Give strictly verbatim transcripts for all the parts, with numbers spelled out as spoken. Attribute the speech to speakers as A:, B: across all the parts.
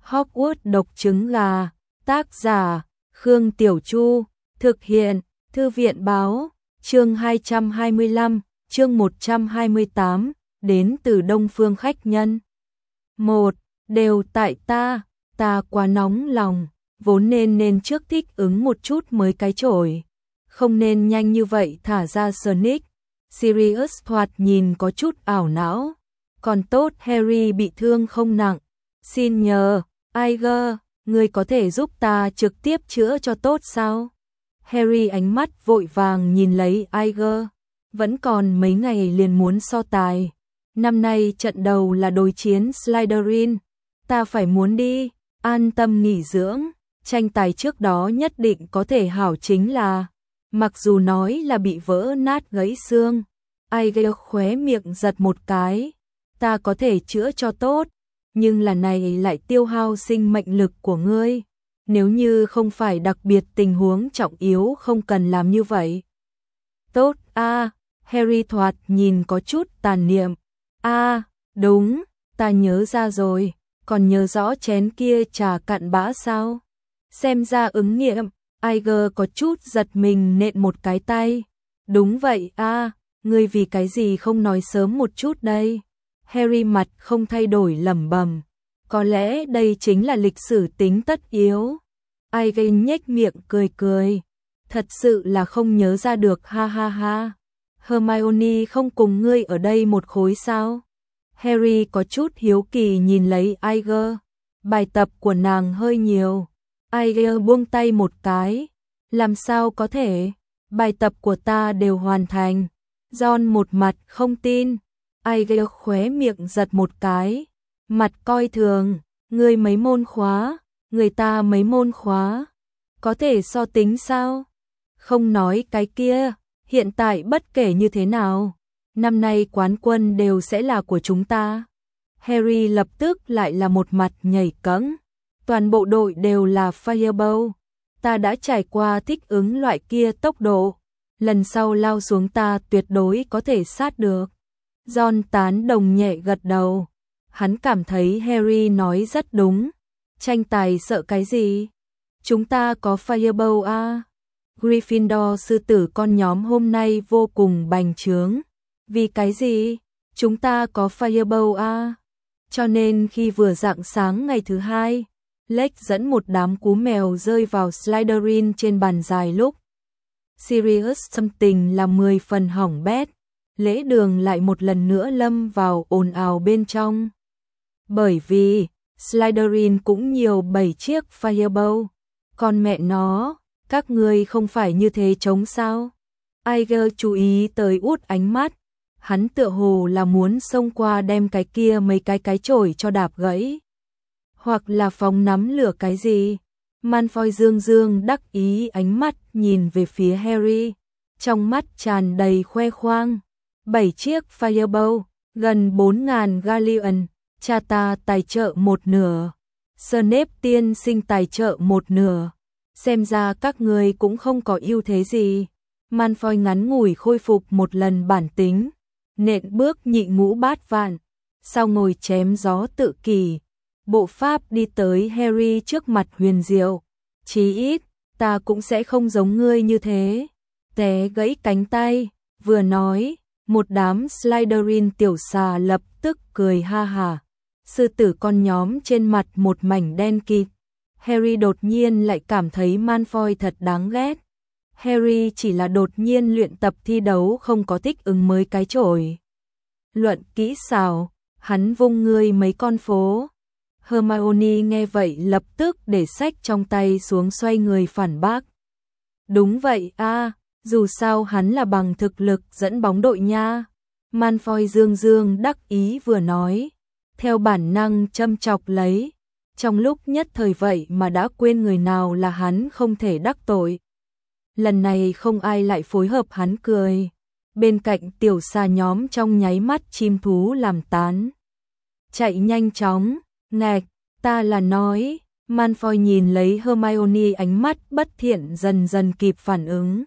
A: Hogwarts độc trứng gà, tác giả, Khương Tiểu Chu, thực hiện, Thư viện báo, chương hai trăm hai mươi lăm, chương một trăm hai mươi tám, đến từ Đông Phương khách nhân. một. Đều tại ta, ta quá nóng lòng, vốn nên nên trước thích ứng một chút mới cái chổi. Không nên nhanh như vậy thả ra Sonic. Sirius thoạt nhìn có chút ảo não. Còn tốt Harry bị thương không nặng. Xin nhờ, Iger, ngươi có thể giúp ta trực tiếp chữa cho tốt sao? Harry ánh mắt vội vàng nhìn lấy Iger. Vẫn còn mấy ngày liền muốn so tài. Năm nay trận đầu là đối chiến Slytherin. Ta phải muốn đi, an tâm nghỉ dưỡng. Tranh tài trước đó nhất định có thể hảo chính là. Mặc dù nói là bị vỡ nát gãy xương. Iger khóe miệng giật một cái. Ta có thể chữa cho tốt. Nhưng là này lại tiêu hao sinh mệnh lực của ngươi. Nếu như không phải đặc biệt tình huống trọng yếu không cần làm như vậy. Tốt a, à, Harry thoạt nhìn có chút tàn niệm. A, à, đúng, ta nhớ ra rồi, còn nhớ rõ chén kia trà cặn bã sao? Xem ra ứng nghiệm, Iger có chút giật mình nện một cái tay. Đúng vậy a, à, ngươi vì cái gì không nói sớm một chút đây? Harry mặt không thay đổi lẩm bẩm. Có lẽ đây chính là lịch sử tính tất yếu. Iger nhếch miệng cười cười. Thật sự là không nhớ ra được ha ha ha. Hermione không cùng ngươi ở đây một khối sao? Harry có chút hiếu kỳ nhìn lấy Iger. Bài tập của nàng hơi nhiều. Iger buông tay một cái. Làm sao có thể? Bài tập của ta đều hoàn thành. Ron một mặt không tin. Iger khóe miệng giật một cái. Mặt coi thường. Ngươi mấy môn khóa? Người ta mấy môn khóa? Có thể so tính sao? Không nói cái kia. Hiện tại bất kể như thế nào, năm nay quán quân đều sẽ là của chúng ta. Harry lập tức lại là một mặt nhảy cẫng. Toàn bộ đội đều là Firebolt. Ta đã trải qua thích ứng loại kia tốc độ. Lần sau lao xuống ta tuyệt đối có thể sát được. Ron tán đồng nhẹ gật đầu. Hắn cảm thấy Harry nói rất đúng. Tranh tài sợ cái gì? Chúng ta có Firebolt à? Gryffindor sư tử con nhóm hôm nay vô cùng bành trướng. Vì cái gì? Chúng ta có Firebolt à? Cho nên khi vừa rạng sáng ngày thứ hai, Lex dẫn một đám cú mèo rơi vào Slytherin trên bàn dài lúc. Sirius tâm tình là mười phần hỏng bét. Lễ đường lại một lần nữa lâm vào ồn ào bên trong. Bởi vì Slytherin cũng nhiều bảy chiếc Firebolt. Còn mẹ nó, các ngươi không phải như thế chống sao? Iger chú ý tới út ánh mắt. Hắn tựa hồ là muốn xông qua đem cái kia mấy cái cái chổi cho đạp gãy. Hoặc là phóng nắm lửa cái gì. Malfoy dương dương đắc ý ánh mắt nhìn về phía Harry. Trong mắt tràn đầy khoe khoang. Bảy chiếc Firebolt, gần bốn ngàn galleon. Cha ta tài trợ một nửa. Snape tiên sinh tài trợ một nửa. Xem ra các người cũng không có ưu thế gì. Malfoy ngắn ngủi khôi phục một lần bản tính. Nện bước nhị ngũ bát vạn. Sau ngồi chém gió tự kỷ. Bộ pháp đi tới Harry trước mặt huyền diệu. Chí ít, ta cũng sẽ không giống ngươi như thế. Té gãy cánh tay. Vừa nói, một đám Slytherin tiểu xà lập tức cười ha hả. Sư tử con nhóm trên mặt một mảnh đen kịt. Harry đột nhiên lại cảm thấy Malfoy thật đáng ghét. Harry chỉ là đột nhiên luyện tập thi đấu không có thích ứng mới cái chổi. Luận kỹ xảo, hắn vung ngươi mấy con phố. Hermione nghe vậy lập tức để sách trong tay xuống xoay người phản bác. Đúng vậy a, à, dù sao hắn là bằng thực lực dẫn bóng đội nha. Malfoy dương dương đắc ý vừa nói. Theo bản năng châm chọc lấy. Trong lúc nhất thời vậy mà đã quên người nào là hắn không thể đắc tội. Lần này không ai lại phối hợp hắn cười. Bên cạnh tiểu xà nhóm trong nháy mắt chim thú làm tán. Chạy nhanh chóng, ngạch, ta là nói. Malfoy nhìn lấy Hermione ánh mắt bất thiện dần dần kịp phản ứng.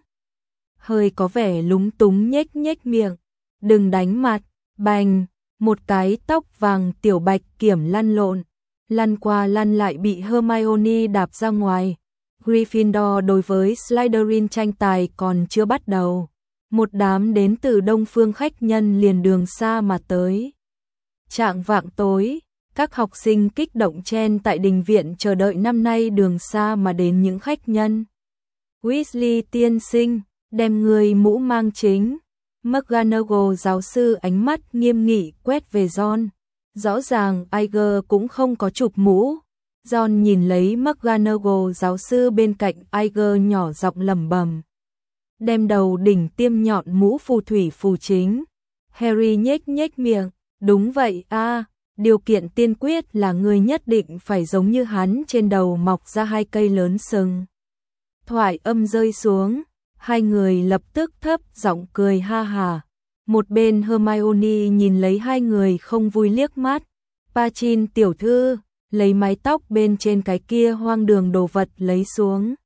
A: Hơi có vẻ lúng túng nhếch nhếch miệng. Đừng đánh mặt, bành, một cái tóc vàng tiểu bạch kiểm lăn lộn. lăn qua lăn lại bị Hermione đạp ra ngoài. Gryffindor đối với Slytherin tranh tài còn chưa bắt đầu. Một đám đến từ đông phương khách nhân liền đường xa mà tới. Chạng vạng tối, các học sinh kích động chen tại đình viện chờ đợi năm nay đường xa mà đến những khách nhân. Weasley tiên sinh, đem người mũ mang chính. McGonagall giáo sư ánh mắt nghiêm nghị quét về Ron. Rõ ràng Iger cũng không có chụp mũ. Ron nhìn lấy McGonagall giáo sư bên cạnh Iger nhỏ giọng lẩm bẩm. Đem đầu đỉnh tiêm nhọn mũ phù thủy phù chính. Harry nhếch nhếch miệng. Đúng vậy a, à, điều kiện tiên quyết là người nhất định phải giống như hắn trên đầu mọc ra hai cây lớn sừng. Thoại âm rơi xuống, hai người lập tức thấp giọng cười ha hà. Một bên Hermione nhìn lấy hai người không vui liếc mắt. Pachin tiểu thư, lấy mái tóc bên trên cái kia hoang đường đồ vật lấy xuống.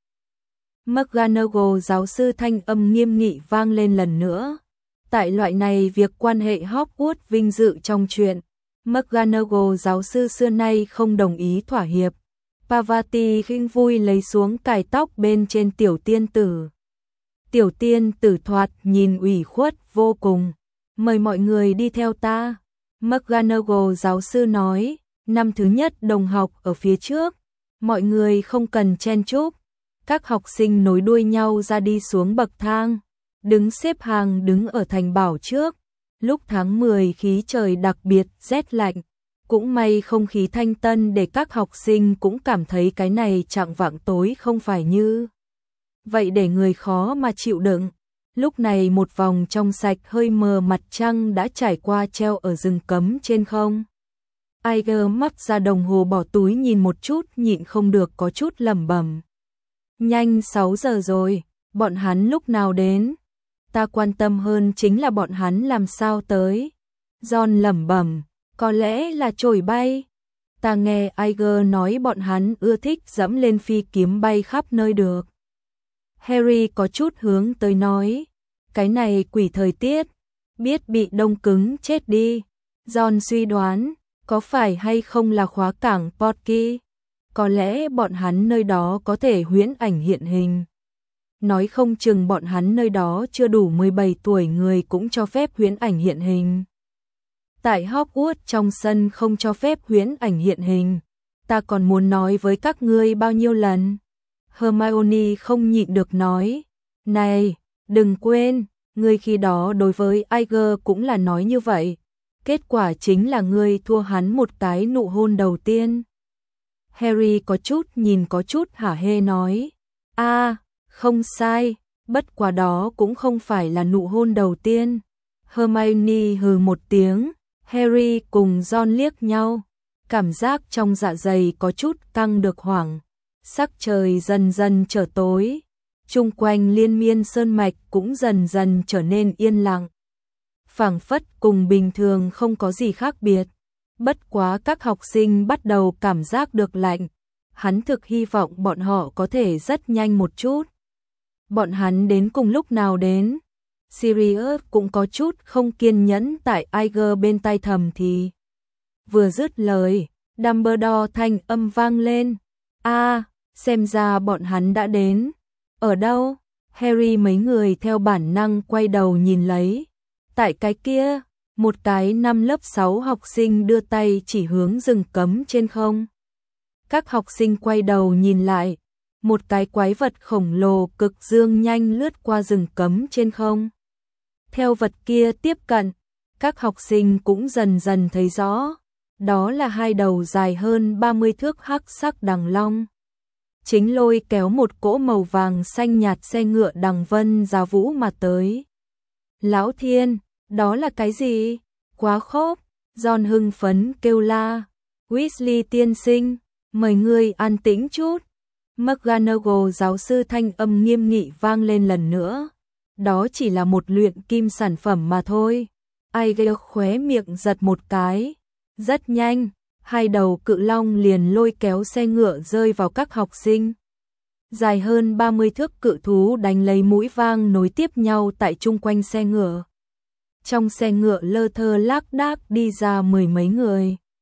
A: McGonagall giáo sư thanh âm nghiêm nghị vang lên lần nữa. Tại loại này việc quan hệ Hogwarts vinh dự trong chuyện, McGonagall giáo sư xưa nay không đồng ý thỏa hiệp. Pavati khinh vui lấy xuống cài tóc bên trên tiểu tiên tử. Tiểu tiên tử thoạt nhìn ủy khuất vô cùng. Mời mọi người đi theo ta. McGonagall giáo sư nói, năm thứ nhất đồng học ở phía trước. Mọi người không cần chen chúc. Các học sinh nối đuôi nhau ra đi xuống bậc thang. Đứng xếp hàng đứng ở thành bảo trước. Lúc tháng mười khí trời đặc biệt rét lạnh. Cũng may không khí thanh tân để các học sinh cũng cảm thấy cái này chạng vạng tối không phải như vậy để người khó mà chịu đựng. Lúc này một vòng trong sạch hơi mờ mặt trăng đã trải qua treo ở rừng cấm trên không. Iger móc ra đồng hồ bỏ túi nhìn một chút nhịn không được có chút lẩm bẩm. Nhanh sáu giờ rồi, bọn hắn lúc nào đến? Ta quan tâm hơn chính là bọn hắn làm sao tới. Ron lẩm bẩm, có lẽ là trổi bay. Ta nghe Iger nói bọn hắn ưa thích dẫm lên phi kiếm bay khắp nơi được. Harry có chút hướng tới nói, cái này quỷ thời tiết, biết bị đông cứng chết đi. Ron suy đoán, có phải hay không là khóa cảng Porky? Có lẽ bọn hắn nơi đó có thể huyễn ảnh hiện hình. Nói không chừng bọn hắn nơi đó chưa đủ mười bảy tuổi người cũng cho phép huyễn ảnh hiện hình. Tại Hogwarts trong sân không cho phép huyễn ảnh hiện hình. Ta còn muốn nói với các ngươi bao nhiêu lần. Hermione không nhịn được nói. Này, đừng quên, ngươi khi đó đối với Iger cũng là nói như vậy. Kết quả chính là ngươi thua hắn một cái nụ hôn đầu tiên. Harry có chút nhìn có chút hả hê nói. a à, không sai, bất quá đó cũng không phải là nụ hôn đầu tiên. Hermione hừ một tiếng, Harry cùng Ron liếc nhau, cảm giác trong dạ dày có chút căng được hoảng. Sắc trời dần dần trở tối, chung quanh liên miên sơn mạch cũng dần dần trở nên yên lặng. Phảng phất cùng bình thường không có gì khác biệt. Bất quá các học sinh bắt đầu cảm giác được lạnh. Hắn thực hy vọng bọn họ có thể rất nhanh một chút. Bọn hắn đến cùng lúc nào đến? Sirius cũng có chút không kiên nhẫn tại Iger bên tai thầm thì. Vừa dứt lời, Dumbledore thanh âm vang lên. a à, xem ra bọn hắn đã đến. Ở đâu? Harry mấy người theo bản năng quay đầu nhìn lấy. Tại cái kia, một cái năm lớp sáu học sinh đưa tay chỉ hướng rừng cấm trên không. Các học sinh quay đầu nhìn lại. Một cái quái vật khổng lồ cực dương nhanh lướt qua rừng cấm trên không. Theo vật kia tiếp cận, các học sinh cũng dần dần thấy rõ. Đó là hai đầu dài hơn ba mươi thước hắc sắc đằng long. Chính lôi kéo một cỗ màu vàng xanh nhạt xe ngựa đằng vân giá vũ mà tới. Lão thiên, đó là cái gì? Quá khốp, Ron hưng phấn kêu la. Weasley tiên sinh, mời ngươi an tĩnh chút. McGonagall giáo sư thanh âm nghiêm nghị vang lên lần nữa. Đó chỉ là một luyện kim sản phẩm mà thôi. Iger khóe miệng giật một cái. Rất nhanh, hai đầu cự long liền lôi kéo xe ngựa rơi vào các học sinh. Dài hơn ba mươi thước cự thú đánh lấy mũi vang nối tiếp nhau tại chung quanh xe ngựa. Trong xe ngựa lơ thơ lác đác đi ra mười mấy người.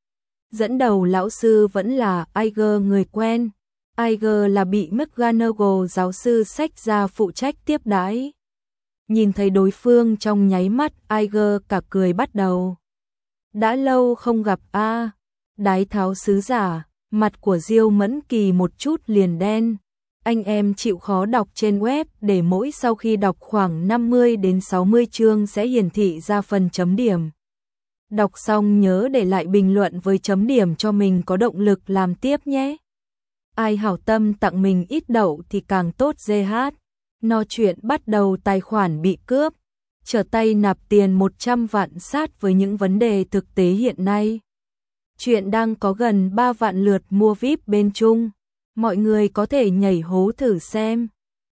A: Dẫn đầu lão sư vẫn là Iger người quen. Iger là bị McGonagall giáo sư sách ra phụ trách tiếp đãi. Nhìn thấy đối phương trong nháy mắt, Iger cả cười bắt đầu. Đã lâu không gặp a, Đái Tháo sứ giả, mặt của Diêu Mẫn Kỳ một chút liền đen. Anh em chịu khó đọc trên web để mỗi sau khi đọc khoảng năm mươi đến sáu mươi chương sẽ hiển thị ra phần chấm điểm. Đọc xong nhớ để lại bình luận với chấm điểm cho mình có động lực làm tiếp nhé. Ai hảo tâm tặng mình ít đậu thì càng tốt giê hát. No chuyện bắt đầu tài khoản bị cướp. Trở tay nạp tiền một trăm vạn sát với những vấn đề thực tế hiện nay. Chuyện đang có gần ba vạn lượt mua víp bên Trung. Mọi người có thể nhảy hố thử xem.